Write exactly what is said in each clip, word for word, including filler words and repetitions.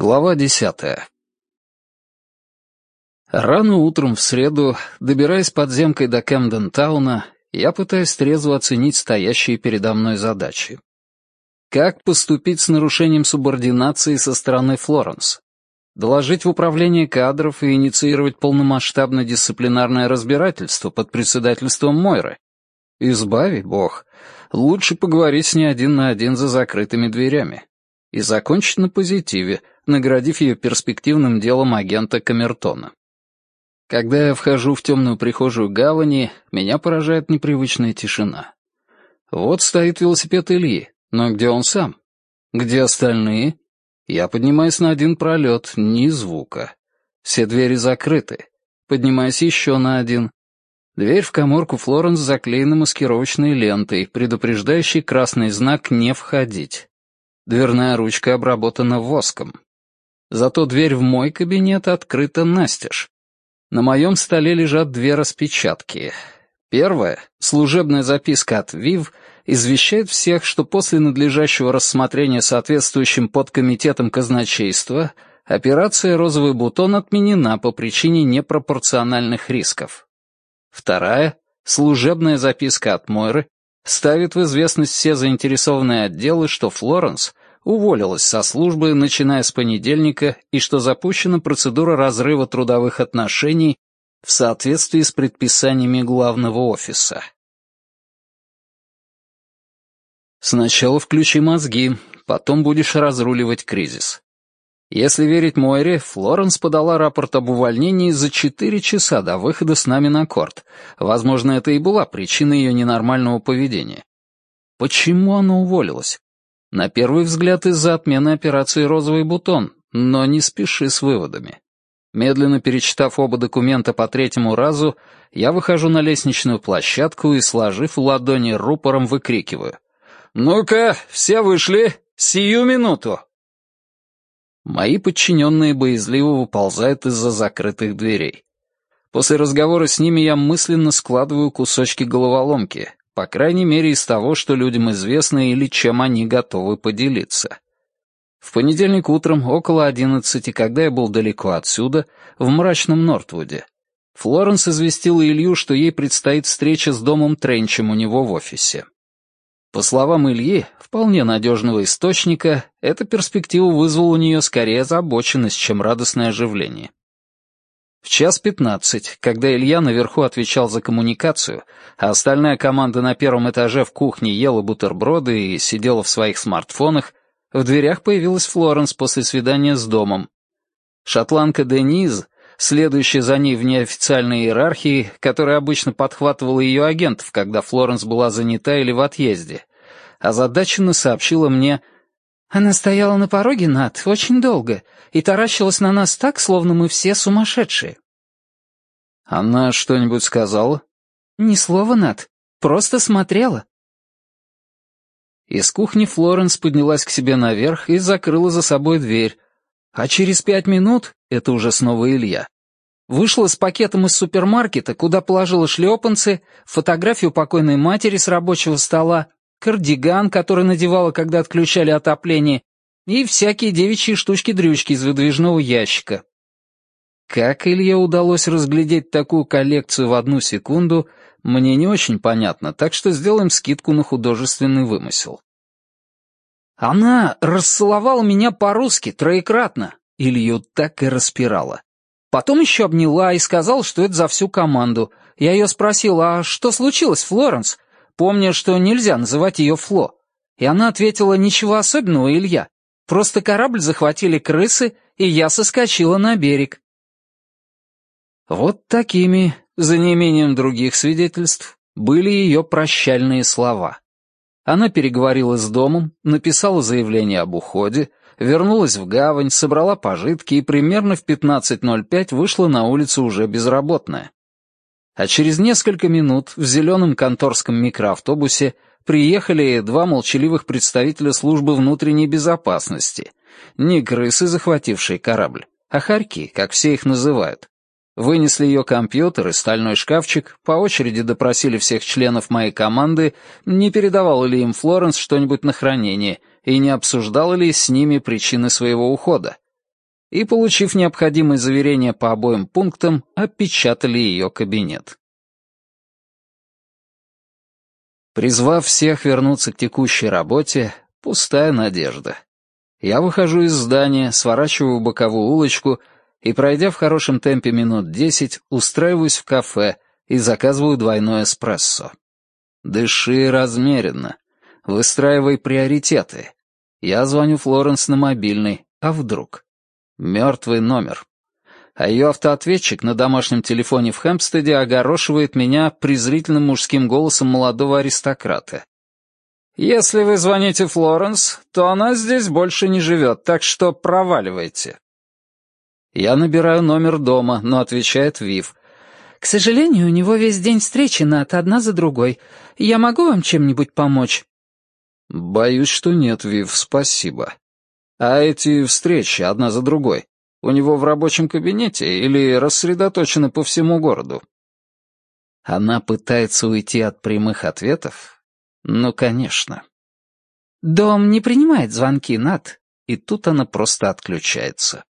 Глава десятая. Рано утром в среду, добираясь подземкой до Кэмден-тауна, я пытаюсь трезво оценить стоящие передо мной задачи. Как поступить с нарушением субординации со стороны Флоренс? Доложить в управление кадров и инициировать полномасштабное дисциплинарное разбирательство под председательством Мойры? Избави Бог. Лучше поговорить с ней один на один за закрытыми дверями. И закончить на позитиве, наградив ее перспективным делом агента Камертона. Когда я вхожу в темную прихожую гавани, меня поражает непривычная тишина. Вот стоит велосипед Ильи, но где он сам? Где остальные? Я поднимаюсь на один пролет, ни звука. Все двери закрыты. Поднимаюсь еще на один. Дверь в каморку Флоренс заклеена маскировочной лентой, предупреждающей красный знак «Не входить». Дверная ручка обработана воском. Зато дверь в мой кабинет открыта настежь. На моем столе лежат две распечатки. Первая, служебная записка от ВИВ, извещает всех, что после надлежащего рассмотрения соответствующим подкомитетом казначейства операция «Розовый бутон» отменена по причине непропорциональных рисков. Вторая, служебная записка от Мойры, ставит в известность все заинтересованные отделы, что Флоренс уволилась со службы, начиная с понедельника, и что запущена процедура разрыва трудовых отношений в соответствии с предписаниями главного офиса. Сначала включи мозги, потом будешь разруливать кризис. Если верить Мойре, Флоренс подала рапорт об увольнении за четыре часа до выхода с нами на корт. Возможно, это и была причина ее ненормального поведения. Почему она уволилась? На первый взгляд, из-за отмены операции «Розовый бутон», но не спеши с выводами. Медленно перечитав оба документа по третьему разу, я выхожу на лестничную площадку и, сложив в ладони рупором, выкрикиваю: «Ну-ка, все вышли! Сию минуту!» Мои подчиненные боязливо выползают из-за закрытых дверей. После разговора с ними я мысленно складываю кусочки головоломки, по крайней мере из того, что людям известно или чем они готовы поделиться. В понедельник утром, около одиннадцати, когда я был далеко отсюда, в мрачном Нортвуде, Флоренс известила Илью, что ей предстоит встреча с домом Тренчем у него в офисе. По словам Ильи, вполне надежного источника, эта перспектива вызвала у нее скорее озабоченность, чем радостное оживление. В час пятнадцать, когда Илья наверху отвечал за коммуникацию, а остальная команда на первом этаже в кухне ела бутерброды и сидела в своих смартфонах, в дверях появилась Флоренс после свидания с домом. Шотландка Дениз, следующая за ней в неофициальной иерархии, которая обычно подхватывала ее агентов, когда Флоренс была занята или в отъезде, озадаченно сообщила мне: «Она стояла на пороге, Нат, очень долго, и таращилась на нас так, словно мы все сумасшедшие». «Она что-нибудь сказала?» «Ни слова, Нат, просто смотрела». Из кухни Флоренс поднялась к себе наверх и закрыла за собой дверь, а через пять минут, это уже снова Илья, вышла с пакетом из супермаркета, куда положила шлепанцы, фотографию покойной матери с рабочего стола, кардиган, который надевала, когда отключали отопление, и всякие девичьи штучки-дрючки из выдвижного ящика. Как Илье удалось разглядеть такую коллекцию в одну секунду, мне не очень понятно, так что сделаем скидку на художественный вымысел. Она расцеловала меня по-русски троекратно, Илью так и распирала. Потом еще обняла и сказала, что это за всю команду. Я ее спросил: «А что случилось, Флоренс?» Помня, что нельзя называть ее Фло. И она ответила: «Ничего особенного, Илья. Просто корабль захватили крысы, и я соскочила на берег». Вот такими, за неимением других свидетельств, были ее прощальные слова. Она переговорила с домом, написала заявление об уходе, вернулась в гавань, собрала пожитки и примерно в пятнадцать ноль пять вышла на улицу уже безработная. А через несколько минут в зеленом конторском микроавтобусе приехали два молчаливых представителя службы внутренней безопасности. Не крысы, захватившие корабль, а хорьки, как все их называют. Вынесли ее компьютер и стальной шкафчик, по очереди допросили всех членов моей команды, не передавала ли им Флоренс что-нибудь на хранение и не обсуждала ли с ними причины своего ухода. и, получив необходимые заверения по обоим пунктам, опечатали ее кабинет. Призвав всех вернуться к текущей работе, пустая надежда. Я выхожу из здания, сворачиваю в боковую улочку и, пройдя в хорошем темпе минут десять, устраиваюсь в кафе и заказываю двойной эспрессо. Дыши размеренно. Выстраивай приоритеты. Я звоню Флоренс на мобильный, а вдруг? Мертвый номер. А ее автоответчик на домашнем телефоне в Хэмпстеде огорошивает меня презрительным мужским голосом молодого аристократа. «Если вы звоните Флоренс, то она здесь больше не живет, так что проваливайте». Я набираю номер дома, но отвечает Вив. «К сожалению, у него весь день встречи, Нат, одна за другой. Я могу вам чем-нибудь помочь?» «Боюсь, что нет, Вив, спасибо. А эти встречи одна за другой у него в рабочем кабинете или рассредоточены по всему городу?» Она пытается уйти от прямых ответов? Ну, конечно. «Дом не принимает звонки, Нат». И тут она просто отключается.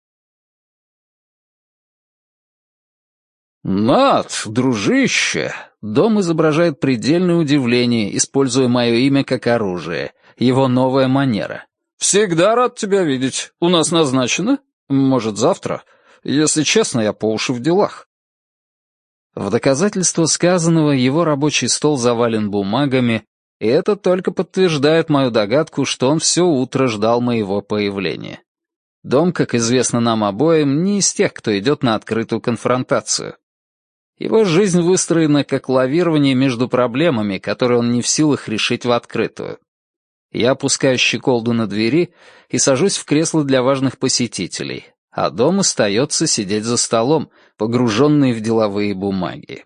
«Нат, дружище!» Дом изображает предельное удивление, используя мое имя как оружие. Его новая манера. «Всегда рад тебя видеть. У нас назначено? Может, завтра? Если честно, я по уши в делах». В доказательство сказанного его рабочий стол завален бумагами, и это только подтверждает мою догадку, что он все утро ждал моего появления. Дом, как известно нам обоим, не из тех, кто идет на открытую конфронтацию. Его жизнь выстроена как лавирование между проблемами, которые он не в силах решить в открытую. Я опускаю щеколду на двери и сажусь в кресло для важных посетителей, а дом остается сидеть за столом, погруженный в деловые бумаги.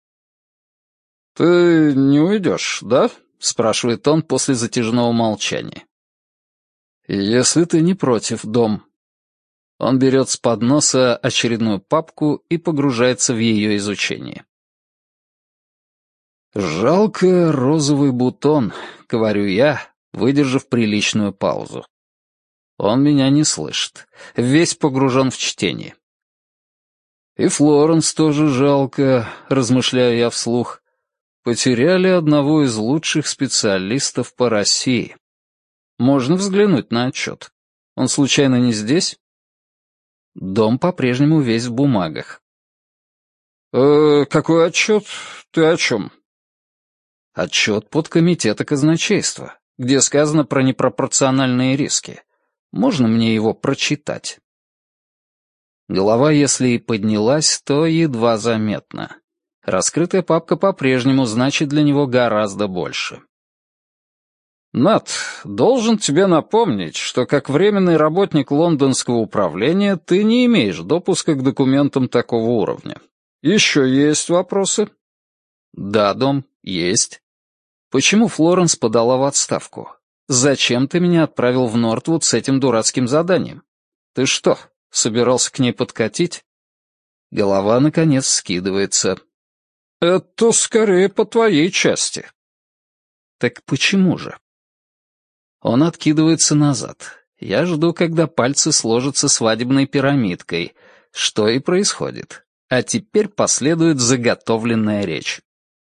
«Ты не уйдешь, да?» — спрашивает он после затяжного молчания. «Если ты не против, дом». Он берет с подноса очередную папку и погружается в ее изучение. «Жалко розовый бутон», — говорю я, выдержав приличную паузу. Он меня не слышит, весь погружен в чтение. «И Флоренс тоже жалко», — размышляю я вслух. «Потеряли одного из лучших специалистов по России. Можно взглянуть на отчет. Он случайно не здесь?» Дом по-прежнему весь в бумагах. «Э, какой отчет? Ты о чем?» «Отчет подкомитета казначейства, где сказано про непропорциональные риски. Можно мне его прочитать?» Голова, если и поднялась, то едва заметно. Раскрытая папка по-прежнему значит для него гораздо больше. «Нат, должен тебе напомнить, что как временный работник лондонского управления ты не имеешь допуска к документам такого уровня. Еще есть вопросы?» «Да, дом, есть. Почему Флоренс подала в отставку? Зачем ты меня отправил в Нортвуд с этим дурацким заданием? Ты что, собирался к ней подкатить?» Голова, наконец, скидывается. «Это скорее по твоей части». «Так почему же?» Он откидывается назад. Я жду, когда пальцы сложатся свадебной пирамидкой, что и происходит. А теперь последует заготовленная речь.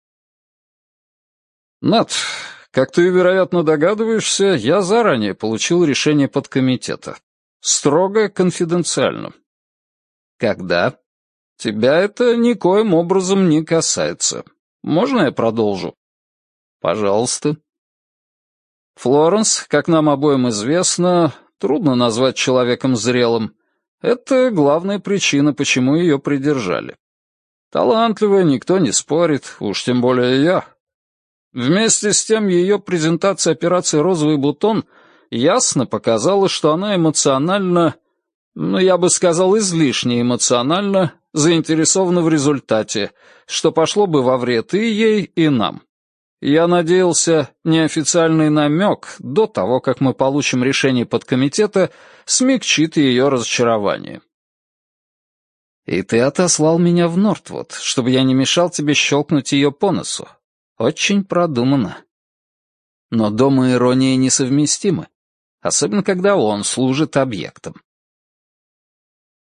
«Нат, как ты, вероятно, догадываешься, я заранее получил решение подкомитета. Строго конфиденциально». «Когда?» «Тебя это никоим образом не касается. Можно я продолжу?» «Пожалуйста». Флоренс, как нам обоим известно, трудно назвать человеком зрелым. Это главная причина, почему ее придержали. Талантливая, никто не спорит, уж тем более я. Вместе с тем ее презентация операции «Розовый бутон» ясно показала, что она эмоционально, ну, я бы сказал, излишне эмоционально заинтересована в результате, что пошло бы во вред и ей, и нам. Я надеялся, неофициальный намек, до того, как мы получим решение подкомитета, смягчит ее разочарование. «И ты отослал меня в Нортвуд, чтобы я не мешал тебе щелкнуть ее по носу. Очень продуманно». Но дом и ирония несовместимы, особенно когда он служит объектом.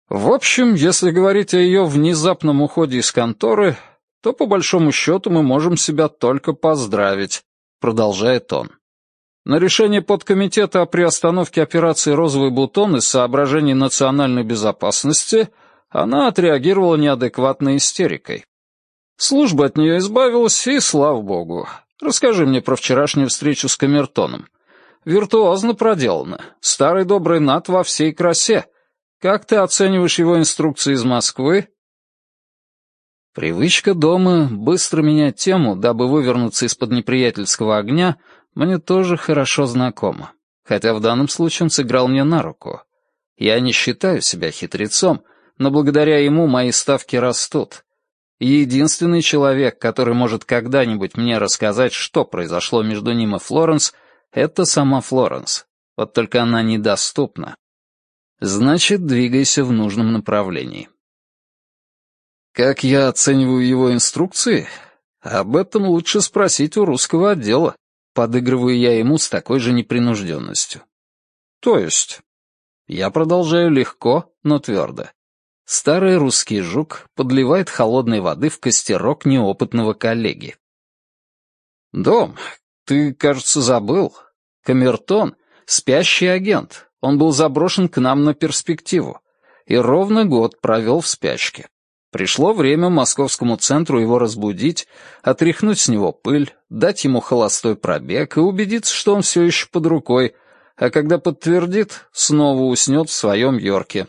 В общем, если говорить о ее внезапном уходе из конторы, то по большому счету мы можем себя только поздравить, продолжает он. На решение подкомитета о приостановке операции «Розовый бутон» из соображений национальной безопасности она отреагировала неадекватной истерикой. Служба от нее избавилась, и слава богу. Расскажи мне про вчерашнюю встречу с камертоном. Виртуозно проделано. Старый добрый Нат во всей красе. Как ты оцениваешь его инструкции из Москвы? Привычка дома быстро менять тему, дабы вывернуться из-под неприятельского огня, мне тоже хорошо знакома. Хотя в данном случае он сыграл мне на руку. Я не считаю себя хитрецом, но благодаря ему мои ставки растут. Единственный человек, который может когда-нибудь мне рассказать, что произошло между ним и Флоренс, это сама Флоренс. Вот только она недоступна. Значит, двигайся в нужном направлении. Как я оцениваю его инструкции? Об этом лучше спросить у русского отдела. Подыгрываю я ему с такой же непринужденностью. То есть? Я продолжаю легко, но твердо. Старый русский жук подливает холодной воды в костерок неопытного коллеги. «Дом, ты, кажется, забыл. Камертон — спящий агент. Он был заброшен к нам на перспективу. И ровно год провел в спячке. Пришло время московскому центру его разбудить, отряхнуть с него пыль, дать ему холостой пробег и убедиться, что он все еще под рукой, а когда подтвердит, снова уснет в своем Йорке».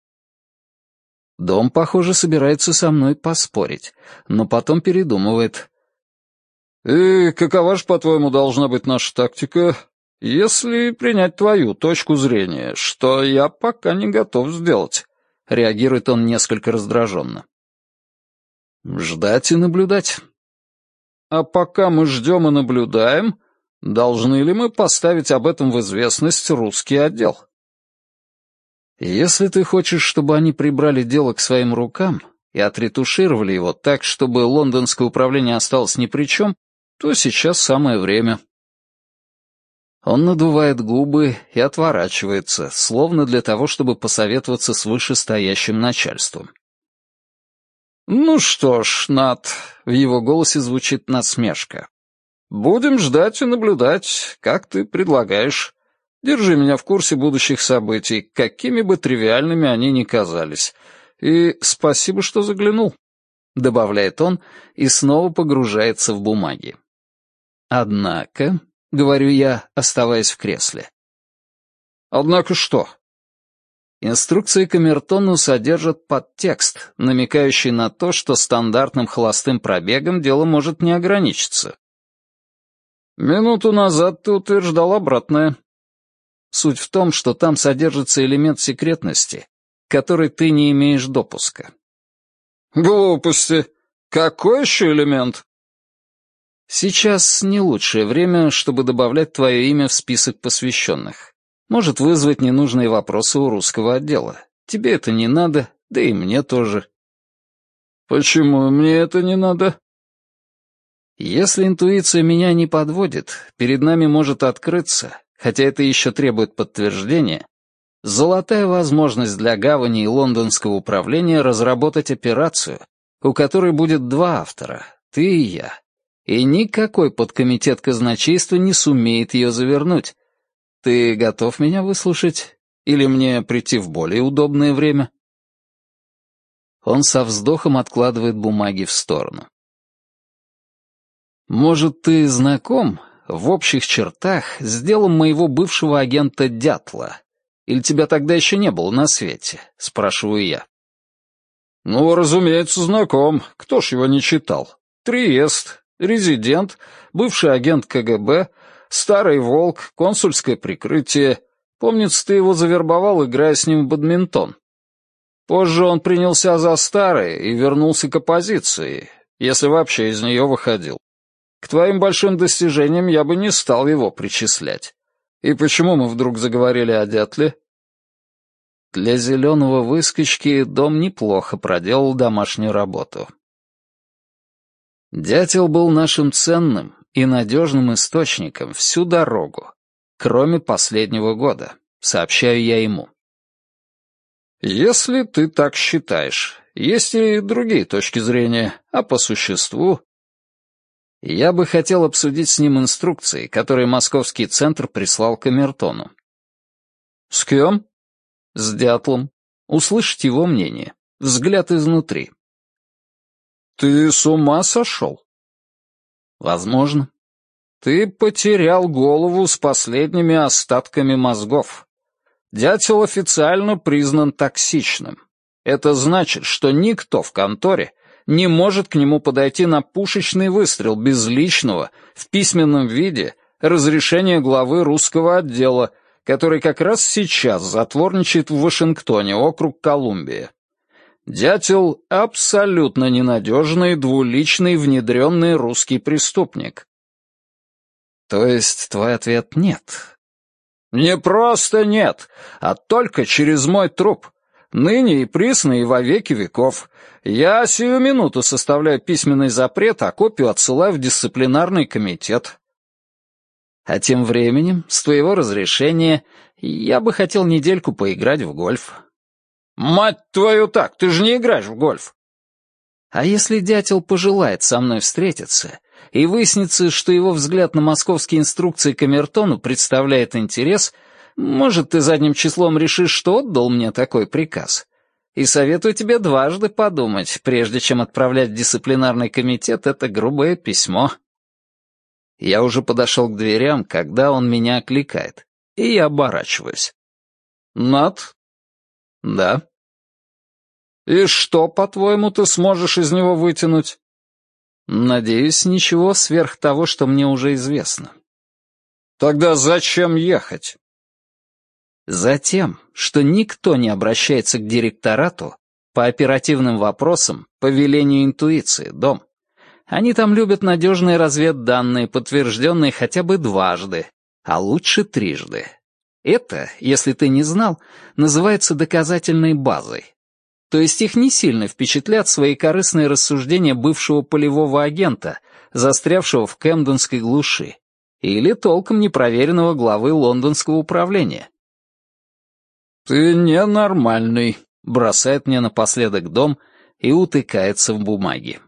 Дом, похоже, собирается со мной поспорить, но потом передумывает. «И какова же, по-твоему, должна быть наша тактика, если принять твою точку зрения, что я пока не готов сделать?» Реагирует он несколько раздраженно. «Ждать и наблюдать». «А пока мы ждем и наблюдаем, должны ли мы поставить об этом в известность русский отдел?» «Если ты хочешь, чтобы они прибрали дело к своим рукам и отретушировали его так, чтобы лондонское управление осталось ни при чем, то сейчас самое время». Он надувает губы и отворачивается, словно для того, чтобы посоветоваться с вышестоящим начальством. «Ну что ж, Нат», — в его голосе звучит насмешка, — «будем ждать и наблюдать, как ты предлагаешь. Держи меня в курсе будущих событий, какими бы тривиальными они ни казались. И спасибо, что заглянул», — добавляет он и снова погружается в бумаги. «Однако», — говорю я, оставаясь в кресле. «Однако что?» Инструкции камертону содержат подтекст, намекающий на то, что стандартным холостым пробегом дело может не ограничиться. «Минуту назад ты утверждал обратное». Суть в том, что там содержится элемент секретности, к которой ты не имеешь допуска. «Глупости! Какой еще элемент?» «Сейчас не лучшее время, чтобы добавлять твое имя в список посвященных. Может вызвать ненужные вопросы у русского отдела. Тебе это не надо, да и мне тоже». «Почему мне это не надо?» «Если интуиция меня не подводит, перед нами может открыться, хотя это еще требует подтверждения, золотая возможность для гавани и лондонского управления разработать операцию, у которой будет два автора, ты и я. И никакой подкомитет казначейства не сумеет ее завернуть. Ты готов меня выслушать? Или мне прийти в более удобное время?» Он со вздохом откладывает бумаги в сторону. «Может, ты знаком в общих чертах с делом моего бывшего агента Дятла? Или тебя тогда еще не было на свете?» — спрашиваю я. «Ну, разумеется, знаком. Кто ж его не читал? Триест, резидент, бывший агент ка гэ бэ, старый волк, консульское прикрытие. Помнится, ты его завербовал, играя с ним в бадминтон. Позже он принялся за старое и вернулся к оппозиции, если вообще из нее выходил. К твоим большим достижениям я бы не стал его причислять. И почему мы вдруг заговорили о Дятле?» Для зеленого выскочки Дом неплохо проделал домашнюю работу. Дятел был нашим ценным и надежным источником всю дорогу, кроме последнего года, сообщаю я ему. «Если ты так считаешь. Есть и другие точки зрения, а по существу...» Я бы хотел обсудить с ним инструкции, которые московский центр прислал камертону. «С кем?» «С Дятлом. Услышать его мнение. Взгляд изнутри». «Ты с ума сошел?» «Возможно. Ты потерял голову с последними остатками мозгов. Дятел официально признан токсичным. Это значит, что никто в конторе не может к нему подойти на пушечный выстрел без личного, в письменном виде, разрешения главы русского отдела, который как раз сейчас затворничает в Вашингтоне, округ Колумбия. Дятел — абсолютно ненадежный, двуличный, внедренный русский преступник». «То есть твой ответ нет?» «Не просто нет, а только через мой труп. Ныне и присно и во веки веков. Я сию минуту составляю письменный запрет, а копию отсылаю в дисциплинарный комитет». «А тем временем, с твоего разрешения, я бы хотел недельку поиграть в гольф». «Мать твою так, ты же не играешь в гольф!» «А если дятел пожелает со мной встретиться, и выяснится, что его взгляд на московские инструкции камертону представляет интерес, может, ты задним числом решишь, что отдал мне такой приказ? И советую тебе дважды подумать, прежде чем отправлять в дисциплинарный комитет это грубое письмо». Я уже подошел к дверям, когда он меня окликает, и я оборачиваюсь. «Над?» «Да». «И что, по-твоему, ты сможешь из него вытянуть?» «Надеюсь, ничего сверх того, что мне уже известно». «Тогда зачем ехать?» «Затем, что никто не обращается к директорату по оперативным вопросам по велению интуиции, дом. Они там любят надежные разведданные, подтвержденные хотя бы дважды, а лучше трижды. Это, если ты не знал, называется доказательной базой. То есть их не сильно впечатлят свои корыстные рассуждения бывшего полевого агента, застрявшего в кэмденской глуши, или толком непроверенного главы лондонского управления. «Ты ненормальный», — бросает мне напоследок дом и утыкается в бумаги.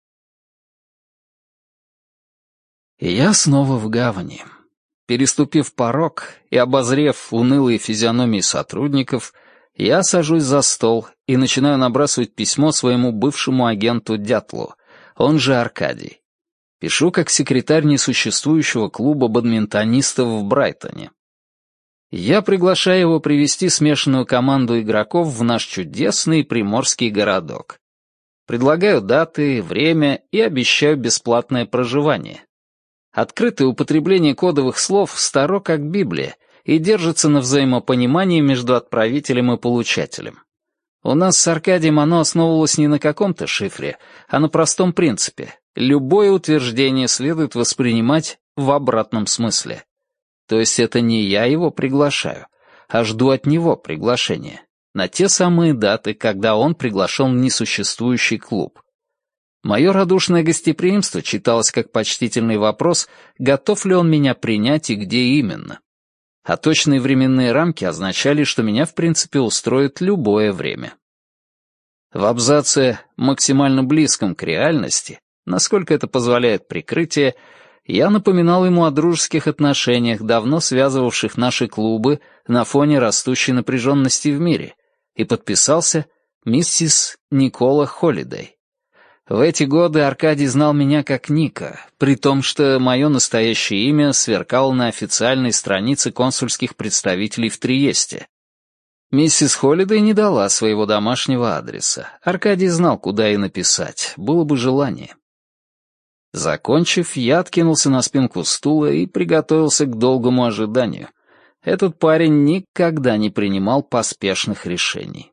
И я снова в гавани. Переступив порог и обозрев унылые физиономии сотрудников, я сажусь за стол и начинаю набрасывать письмо своему бывшему агенту Дятлу, он же Аркадий. Пишу как секретарь несуществующего клуба бадминтонистов в Брайтоне. Я приглашаю его привести смешанную команду игроков в наш чудесный приморский городок. Предлагаю даты, время и обещаю бесплатное проживание. Открытое употребление кодовых слов старо как Библия и держится на взаимопонимании между отправителем и получателем. У нас с Аркадием оно основывалось не на каком-то шифре, а на простом принципе. Любое утверждение следует воспринимать в обратном смысле. То есть это не я его приглашаю, а жду от него приглашения. На те самые даты, когда он приглашен в несуществующий клуб. Мое радушное гостеприимство читалось как почтительный вопрос, готов ли он меня принять и где именно. А точные временные рамки означали, что меня в принципе устроит любое время. В абзаце, максимально близком к реальности, насколько это позволяет прикрытие, я напоминал ему о дружеских отношениях, давно связывавших наши клубы на фоне растущей напряженности в мире, и подписался «Миссис Никола Холлидей». В эти годы Аркадий знал меня как Ника, при том, что мое настоящее имя сверкало на официальной странице консульских представителей в Триесте. Миссис Холлидей не дала своего домашнего адреса. Аркадий знал, куда и написать, было бы желание. Закончив, я откинулся на спинку стула и приготовился к долгому ожиданию. Этот парень никогда не принимал поспешных решений.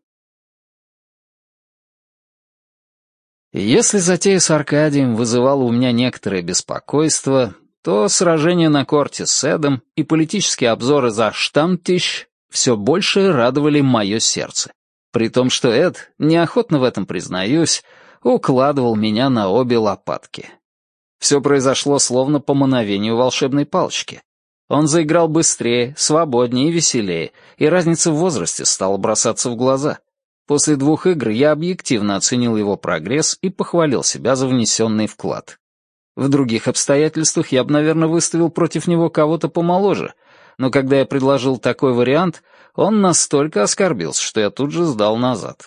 Если затея с Аркадием вызывала у меня некоторое беспокойство, то сражение на корте с Эдом и политические обзоры за Штамтищ все больше радовали мое сердце, при том, что Эд, неохотно в этом признаюсь, укладывал меня на обе лопатки. Все произошло словно по мановению волшебной палочки. Он заиграл быстрее, свободнее и веселее, и разница в возрасте стала бросаться в глаза. После двух игр я объективно оценил его прогресс и похвалил себя за внесенный вклад. В других обстоятельствах я бы, наверное, выставил против него кого-то помоложе, но когда я предложил такой вариант, он настолько оскорбился, что я тут же сдал назад.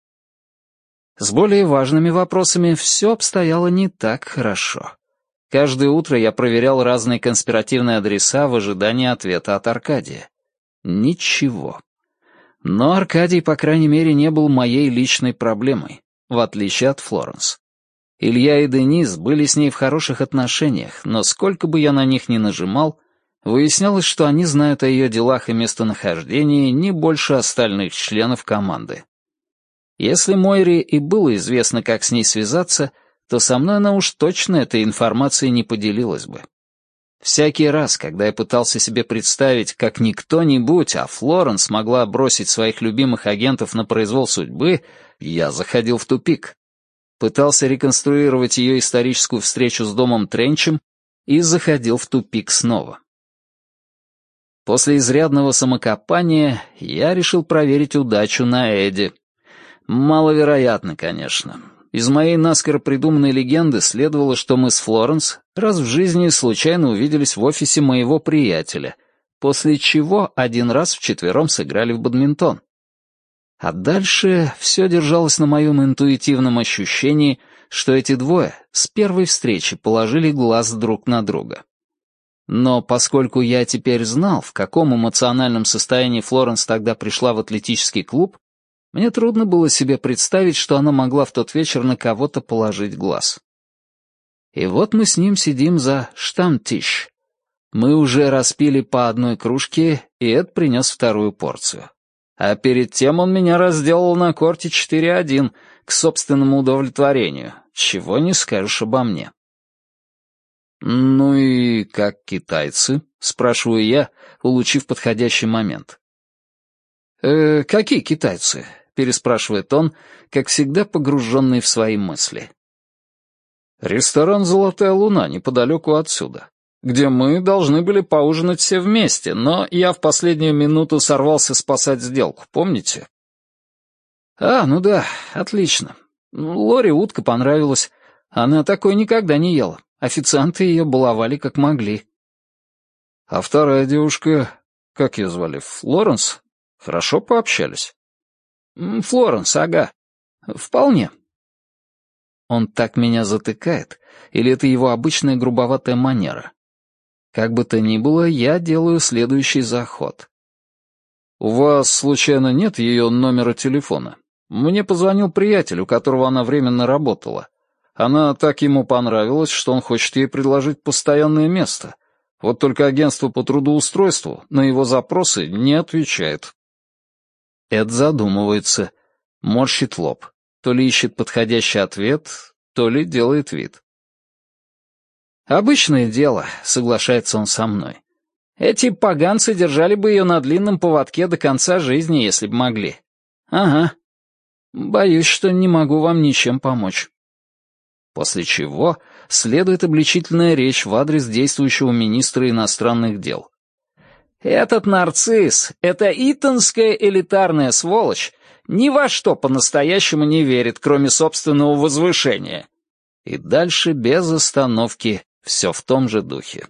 С более важными вопросами все обстояло не так хорошо. Каждое утро я проверял разные конспиративные адреса в ожидании ответа от Аркадия. Ничего. Но Аркадий, по крайней мере, не был моей личной проблемой, в отличие от Флоренс. Илья и Денис были с ней в хороших отношениях, но сколько бы я на них ни нажимал, выяснялось, что они знают о ее делах и местонахождении не больше остальных членов команды. Если Мойре и было известно, как с ней связаться, то со мной она уж точно этой информацией не поделилась бы. Всякий раз, когда я пытался себе представить, как не кто-нибудь, а Флоренс могла бросить своих любимых агентов на произвол судьбы, я заходил в тупик. Пытался реконструировать ее историческую встречу с домом Тренчем и заходил в тупик снова. После изрядного самокопания я решил проверить удачу на Эдди. Маловероятно, конечно. Из моей наскоро придуманной легенды следовало, что мы с Флоренс раз в жизни случайно увиделись в офисе моего приятеля, после чего один раз вчетвером сыграли в бадминтон. А дальше все держалось на моем интуитивном ощущении, что эти двое с первой встречи положили глаз друг на друга. Но поскольку я теперь знал, в каком эмоциональном состоянии Флоренс тогда пришла в атлетический клуб, мне трудно было себе представить, что она могла в тот вечер на кого-то положить глаз. И вот мы с ним сидим за штамтиш. Мы уже распили по одной кружке, и Эд принес вторую порцию. А перед тем он меня разделал на корте четыре один к собственному удовлетворению, чего не скажешь обо мне. «Ну и как китайцы?» — спрашиваю я, улучив подходящий момент. «Э, какие китайцы?» — переспрашивает он, как всегда погруженный в свои мысли. «Ресторан «Золотая луна» неподалеку отсюда, где мы должны были поужинать все вместе, но я в последнюю минуту сорвался спасать сделку, помните?» «А, ну да, отлично. Лоре утка понравилась. Она такой никогда не ела. Официанты ее баловали как могли». «А вторая девушка, как ее звали, Флоренс? Хорошо пообщались?» «Флоренс, ага. Вполне». Он так меня затыкает, или это его обычная грубоватая манера? Как бы то ни было, я делаю следующий заход. «У вас, случайно, нет ее номера телефона? Мне позвонил приятель, у которого она временно работала. Она так ему понравилась, что он хочет ей предложить постоянное место. Вот только агентство по трудоустройству на его запросы не отвечает». Эд задумывается, морщит лоб. То ли ищет подходящий ответ, то ли делает вид. «Обычное дело», — соглашается он со мной. «Эти поганцы держали бы ее на длинном поводке до конца жизни, если бы могли. Ага. Боюсь, что не могу вам ничем помочь». После чего следует обличительная речь в адрес действующего министра иностранных дел. «Этот нарцисс, эта итонская элитарная сволочь, ни во что по-настоящему не верит, кроме собственного возвышения». И дальше без остановки все в том же духе.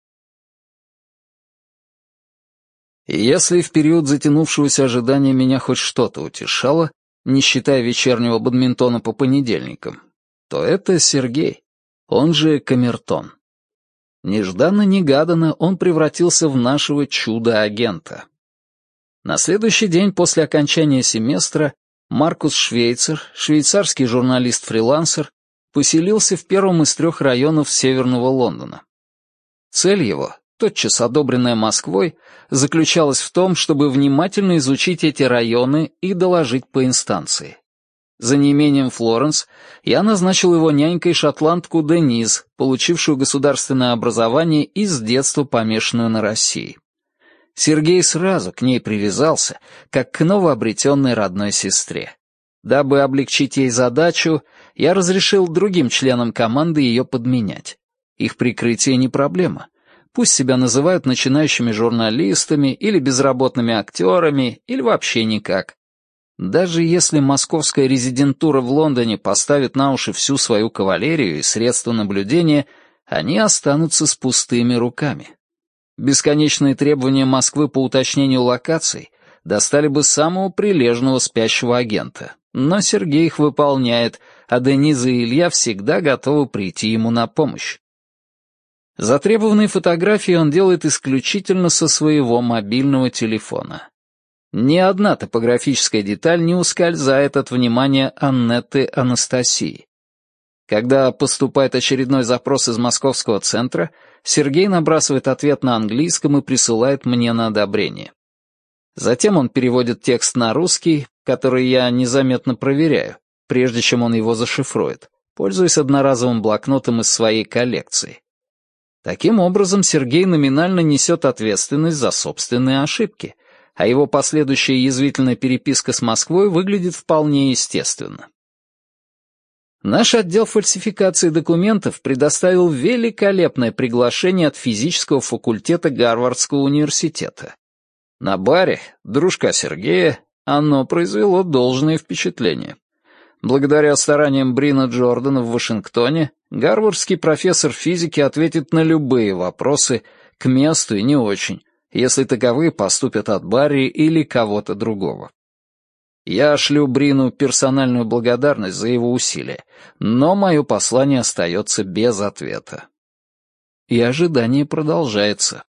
И если в период затянувшегося ожидания меня хоть что-то утешало, не считая вечернего бадминтона по понедельникам, то это Сергей, он же Камертон. Нежданно-негаданно он превратился в нашего чудо-агента. На следующий день после окончания семестра Маркус Швейцер, швейцарский журналист-фрилансер, поселился в первом из трех районов Северного Лондона. Цель его, тотчас одобренная Москвой, заключалась в том, чтобы внимательно изучить эти районы и доложить по инстанции. За неимением Флоренс я назначил его нянькой шотландку Дениз, получившую государственное образование и с детства помешанную на России. Сергей сразу к ней привязался, как к новообретенной родной сестре. Дабы облегчить ей задачу, я разрешил другим членам команды ее подменять. Их прикрытие не проблема. Пусть себя называют начинающими журналистами или безработными актерами, или вообще никак. Даже если московская резидентура в Лондоне поставит на уши всю свою кавалерию и средства наблюдения, они останутся с пустыми руками. Бесконечные требования Москвы по уточнению локаций достали бы самого прилежного спящего агента, но Сергей их выполняет, а Дениза и Илья всегда готовы прийти ему на помощь. Затребованные фотографии он делает исключительно со своего мобильного телефона. Ни одна топографическая деталь не ускользает от внимания Аннеты Анастасии. Когда поступает очередной запрос из московского центра, Сергей набрасывает ответ на английском и присылает мне на одобрение. Затем он переводит текст на русский, который я незаметно проверяю, прежде чем он его зашифрует, пользуясь одноразовым блокнотом из своей коллекции. Таким образом, Сергей номинально несет ответственность за собственные ошибки, а его последующая язвительная переписка с Москвой выглядит вполне естественно. Наш отдел фальсификации документов предоставил великолепное приглашение от физического факультета Гарвардского университета. На баре дружка Сергея оно произвело должное впечатление. Благодаря стараниям Брина Джордана в Вашингтоне, гарвардский профессор физики ответит на любые вопросы, к месту и не очень, если таковые поступят от Барри или кого-то другого. Я шлю Брину персональную благодарность за его усилия, но мое послание остается без ответа. И ожидание продолжается.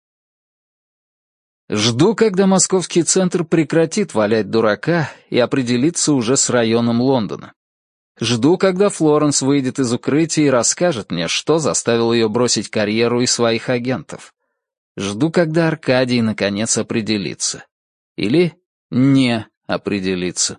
Жду, когда московский центр прекратит валять дурака и определится уже с районом Лондона. Жду, когда Флоренс выйдет из укрытия и расскажет мне, что заставило ее бросить карьеру и своих агентов. Жду, когда Аркадий наконец определится. Или не определится.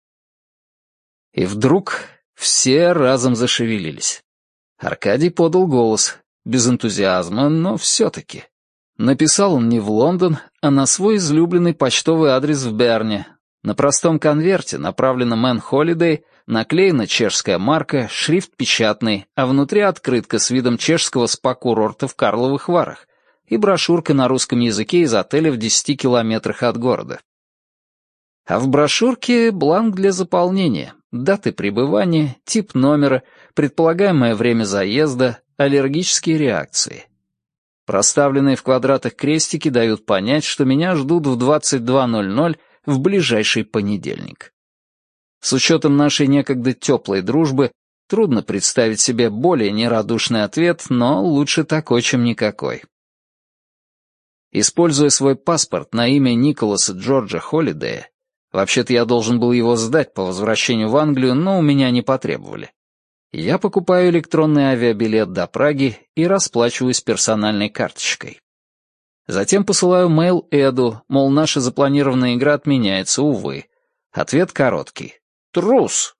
И вдруг все разом зашевелились. Аркадий подал голос, без энтузиазма, но все-таки. Написал он не в Лондон, а на свой излюбленный почтовый адрес в Берне. На простом конверте, направленном Энн Холидей, наклеена чешская марка, шрифт печатный, а внутри открытка с видом чешского спа-курорта в Карловых Варах и брошюрка на русском языке из отеля в десяти километрах от города. А в брошюрке бланк для заполнения, даты пребывания, тип номера, предполагаемое время заезда, аллергические реакции. Проставленные в квадратах крестики дают понять, что меня ждут в двадцать два ноль ноль в ближайший понедельник. С учетом нашей некогда теплой дружбы, трудно представить себе более нерадушный ответ, но лучше такой, чем никакой. Используя свой паспорт на имя Николаса Джорджа Холидея, вообще-то я должен был его сдать по возвращению в Англию, но у меня не потребовали. Я покупаю электронный авиабилет до Праги и расплачиваюсь персональной карточкой. Затем посылаю мейл Эду, мол, наша запланированная игра отменяется, увы. Ответ короткий. Трус!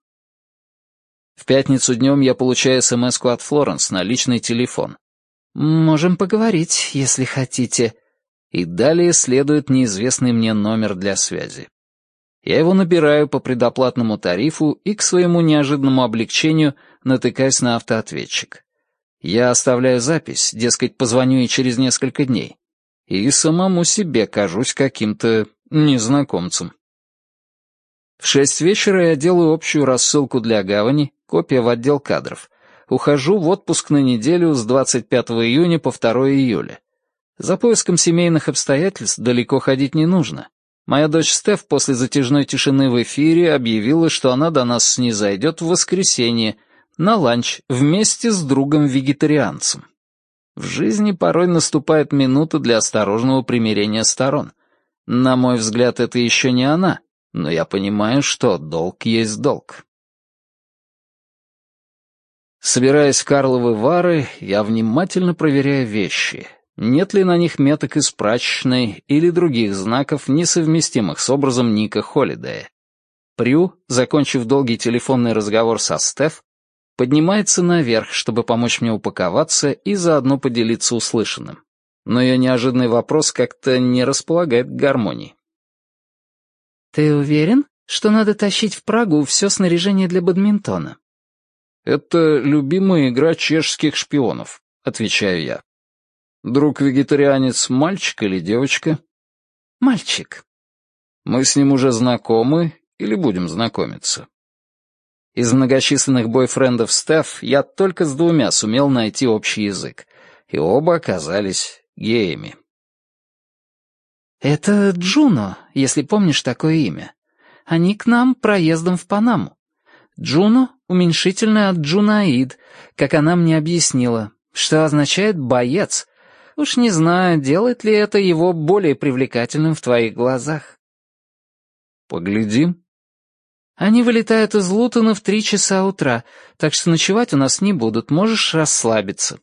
В пятницу днем я получаю смс-ку от Флоренс на личный телефон. «Можем поговорить, если хотите». И далее следует неизвестный мне номер для связи. Я его набираю по предоплатному тарифу и к своему неожиданному облегчению натыкаюсь на автоответчик. Я оставляю запись, дескать, позвоню ей через несколько дней. И самому себе кажусь каким-то незнакомцем. В шесть вечера я делаю общую рассылку для гавани, копия в отдел кадров. Ухожу в отпуск на неделю с двадцать пятого июня по второго июля. За поиском семейных обстоятельств далеко ходить не нужно. Моя дочь Стеф после затяжной тишины в эфире объявила, что она до нас снизойдет в воскресенье на ланч вместе с другом-вегетарианцем. В жизни порой наступает минута для осторожного примирения сторон. На мой взгляд, это еще не она, но я понимаю, что долг есть долг. Собираясь в Карловы Вары, я внимательно проверяю вещи. Нет ли на них меток из прачечной или других знаков, несовместимых с образом Ника Холидея. Прю, закончив долгий телефонный разговор со Стеф, поднимается наверх, чтобы помочь мне упаковаться и заодно поделиться услышанным. Но ее неожиданный вопрос как-то не располагает к гармонии. «Ты уверен, что надо тащить в Прагу все снаряжение для бадминтона?» «Это любимая игра чешских шпионов», — отвечаю я. «Друг-вегетарианец мальчик или девочка?» «Мальчик». «Мы с ним уже знакомы Или будем знакомиться?» Из многочисленных бойфрендов Стеф я только с двумя сумел найти общий язык, и оба оказались геями. «Это Джуно, если помнишь такое имя. Они к нам проездом в Панаму. Джуно — уменьшительное от Джунаид, как она мне объяснила, что означает «боец». Уж не знаю, делает ли это его более привлекательным в твоих глазах». «Поглядим». «Они вылетают из Лутона в три часа утра, так что ночевать у нас не будут, можешь расслабиться».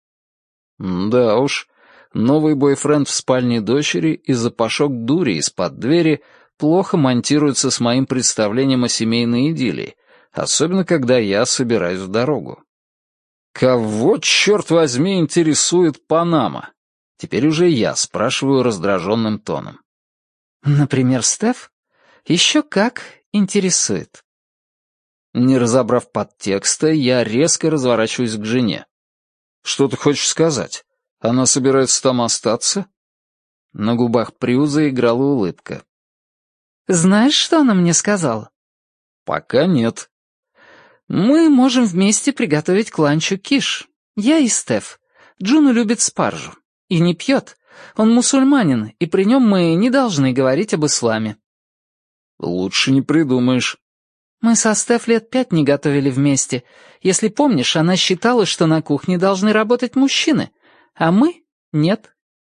«Да уж, новый бойфренд в спальне дочери и запашок дури из-под двери плохо монтируются с моим представлением о семейной идиллии, особенно когда я собираюсь в дорогу. Кого, черт возьми, интересует Панама?» Теперь уже я спрашиваю раздраженным тоном. «Например, Стеф? Еще как интересует». Не разобрав подтекста, я резко разворачиваюсь к жене. «Что ты хочешь сказать? Она собирается там остаться?» На губах Прю заиграла улыбка. «Знаешь, что она мне сказала?» «Пока нет». «Мы можем вместе приготовить к ланчу киш. Я и Стеф. Джуну любит спаржу. И не пьет. Он мусульманин, и при нем мы не должны говорить об исламе». «Лучше не придумаешь». «Мы со Стеф лет пять не готовили вместе. Если помнишь, она считала, что на кухне должны работать мужчины, а мы — нет».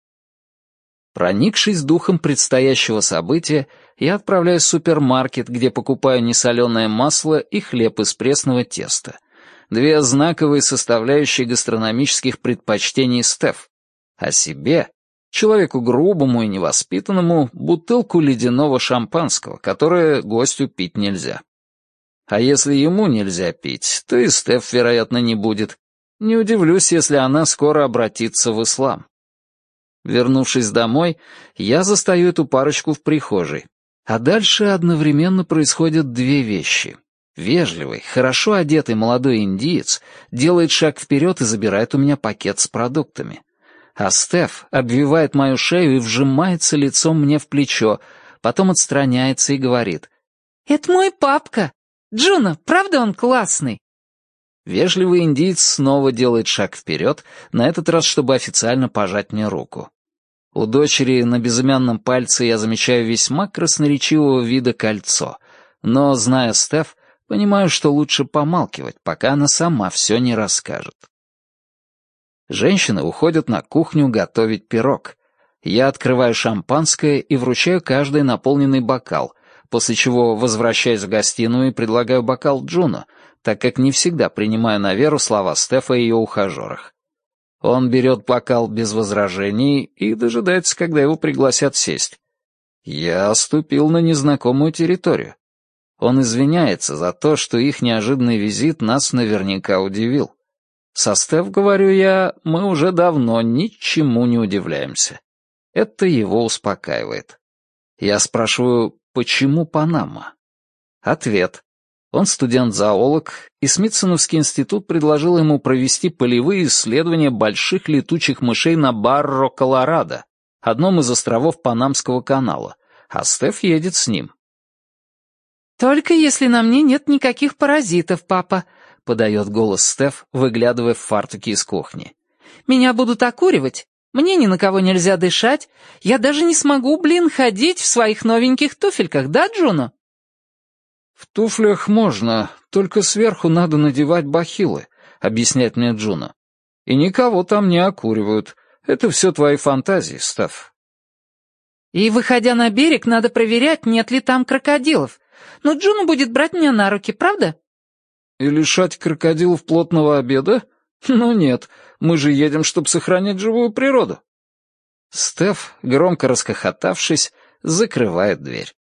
Проникшись духом предстоящего события, я отправляюсь в супермаркет, где покупаю несоленое масло и хлеб из пресного теста. Две знаковые составляющие гастрономических предпочтений Стеф. А себе, человеку грубому и невоспитанному, бутылку ледяного шампанского, которое гостю пить нельзя. А если ему нельзя пить, то и Стеф, вероятно, не будет. Не удивлюсь, если она скоро обратится в ислам. Вернувшись домой, я застаю эту парочку в прихожей. А дальше одновременно происходят две вещи. Вежливый, хорошо одетый молодой индиец делает шаг вперед и забирает у меня пакет с продуктами. А Стеф обвивает мою шею и вжимается лицом мне в плечо, потом отстраняется и говорит: «Это мой папка. Джуно, правда он классный?» Вежливый индиец снова делает шаг вперед, на этот раз, чтобы официально пожать мне руку. У дочери на безымянном пальце я замечаю весьма красноречивого вида кольцо, но, зная Стеф, понимаю, что лучше помалкивать, пока она сама все не расскажет. Женщины уходят на кухню готовить пирог. Я открываю шампанское и вручаю каждый наполненный бокал, после чего возвращаюсь в гостиную и предлагаю бокал Джуно, так как не всегда принимаю на веру слова Стефа и ее ухажерах. Он берет бокал без возражений и дожидается, когда его пригласят сесть. Я ступил на незнакомую территорию. Он извиняется за то, что их неожиданный визит нас наверняка удивил. Со Стеф, говорю я, мы уже давно ничему не удивляемся. Это его успокаивает. Я спрашиваю, почему Панама? Ответ. Он студент-зоолог, и Смитсоновский институт предложил ему провести полевые исследования больших летучих мышей на Барро, Колорадо, одном из островов Панамского канала, а Стеф едет с ним. «Только если на мне нет никаких паразитов, папа», — подает голос Стеф, выглядывая в фартуке из кухни. «Меня будут окуривать, мне ни на кого нельзя дышать, я даже не смогу, блин, ходить в своих новеньких туфельках, да, Джуно?» «В туфлях можно, только сверху надо надевать бахилы», — объясняет мне Джуно. «И никого там не окуривают. Это все твои фантазии, Стеф». «И, выходя на берег, надо проверять, нет ли там крокодилов. Но Джуно будет брать меня на руки, правда?» «И лишать крокодилов плотного обеда? Ну нет, мы же едем, чтобы сохранять живую природу». Стеф, громко расхохотавшись, закрывает дверь.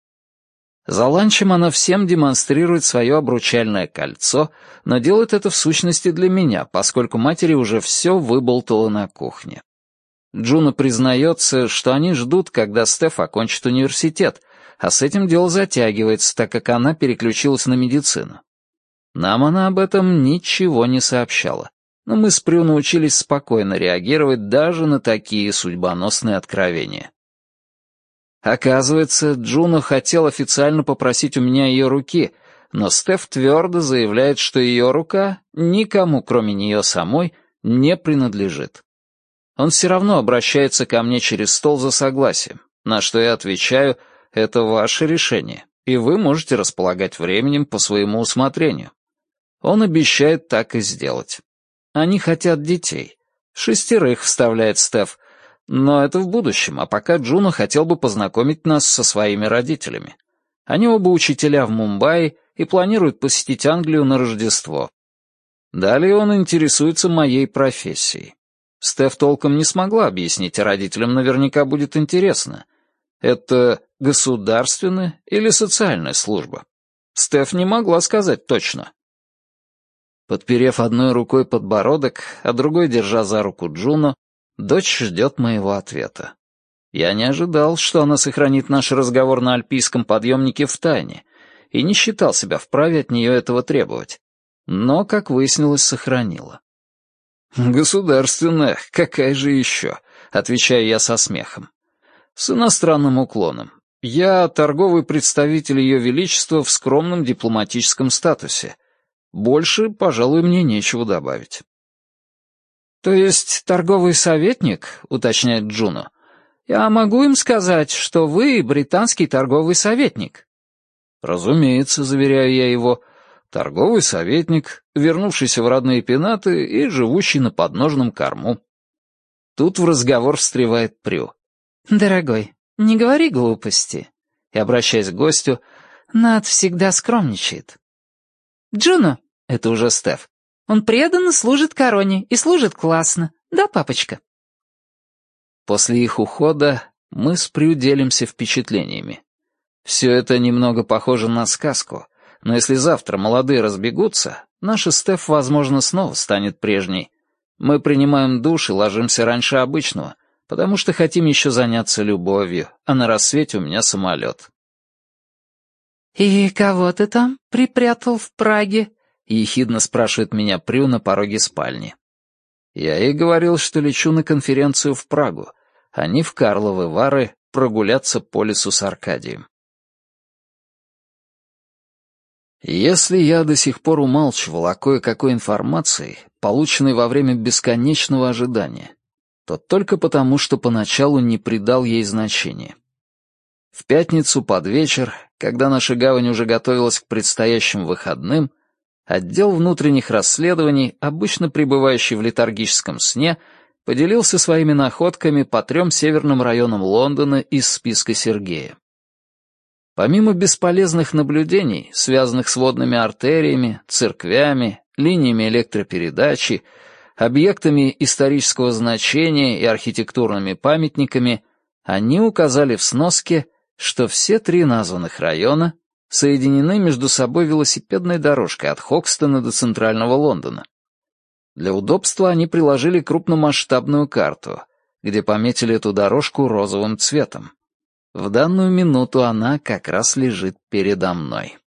За ланчем она всем демонстрирует свое обручальное кольцо, но делает это в сущности для меня, поскольку матери уже все выболтала на кухне. Джуно признается, что они ждут, когда Стеф окончит университет, а с этим дело затягивается, так как она переключилась на медицину. Нам она об этом ничего не сообщала, но мы с Прю научились спокойно реагировать даже на такие судьбоносные откровения. Оказывается, Джуно хотел официально попросить у меня ее руки, но Стеф твердо заявляет, что ее рука никому, кроме нее самой, не принадлежит. Он все равно обращается ко мне через стол за согласием, на что я отвечаю: это ваше решение, и вы можете располагать временем по своему усмотрению. Он обещает так и сделать. Они хотят детей. Шестерых, вставляет Стеф. Но это в будущем, а пока Джуно хотел бы познакомить нас со своими родителями. Они оба учителя в Мумбаи и планируют посетить Англию на Рождество. Далее он интересуется моей профессией. Стеф толком не смогла объяснить, а родителям наверняка будет интересно. Это государственная или социальная служба? Стеф не могла сказать точно. Подперев одной рукой подбородок, а другой держа за руку Джуно, дочь ждет моего ответа. Я не ожидал, что она сохранит наш разговор на альпийском подъемнике в тайне, и не считал себя вправе от нее этого требовать. Но, как выяснилось, сохранила. «Государственная, какая же еще?» — отвечаю я со смехом. «С иностранным уклоном. Я торговый представитель Ее Величества в скромном дипломатическом статусе. Больше, пожалуй, мне нечего добавить». «То есть торговый советник?» — уточняет Джуно. «Я могу им сказать, что вы британский торговый советник?» «Разумеется», — заверяю я его, — «торговый советник, вернувшийся в родные пенаты и живущий на подножном корму». Тут в разговор встревает Прю. «Дорогой, не говори глупости». И, обращаясь к гостю, «Над всегда скромничает». «Джуно», — это уже Стеф, — «он преданно служит короне и служит классно. Да, папочка?» После их ухода мы с Прю делимся впечатлениями. Все это немного похоже на сказку, но если завтра молодые разбегутся, наша Стеф, возможно, снова станет прежней. Мы принимаем душ и ложимся раньше обычного, потому что хотим еще заняться любовью, а на рассвете у меня самолет. «И кого ты там припрятал в Праге?» — ехидно спрашивает меня Прю на пороге спальни. Я ей говорил, что лечу на конференцию в Прагу, а не в Карловы Вары прогуляться по лесу с Аркадием. Если я до сих пор умалчивал о кое-какой информации, полученной во время бесконечного ожидания, то только потому, что поначалу не придал ей значения. В пятницу под вечер, когда наша гавань уже готовилась к предстоящим выходным, отдел внутренних расследований, обычно пребывающий в летаргическом сне, поделился своими находками по трем северным районам Лондона из списка Сергея. Помимо бесполезных наблюдений, связанных с водными артериями, церквями, линиями электропередачи, объектами исторического значения и архитектурными памятниками, они указали в сноске, что все три названных района соединены между собой велосипедной дорожкой от Хокстона до центрального Лондона. Для удобства они приложили крупномасштабную карту, где пометили эту дорожку розовым цветом. В данную минуту она как раз лежит передо мной.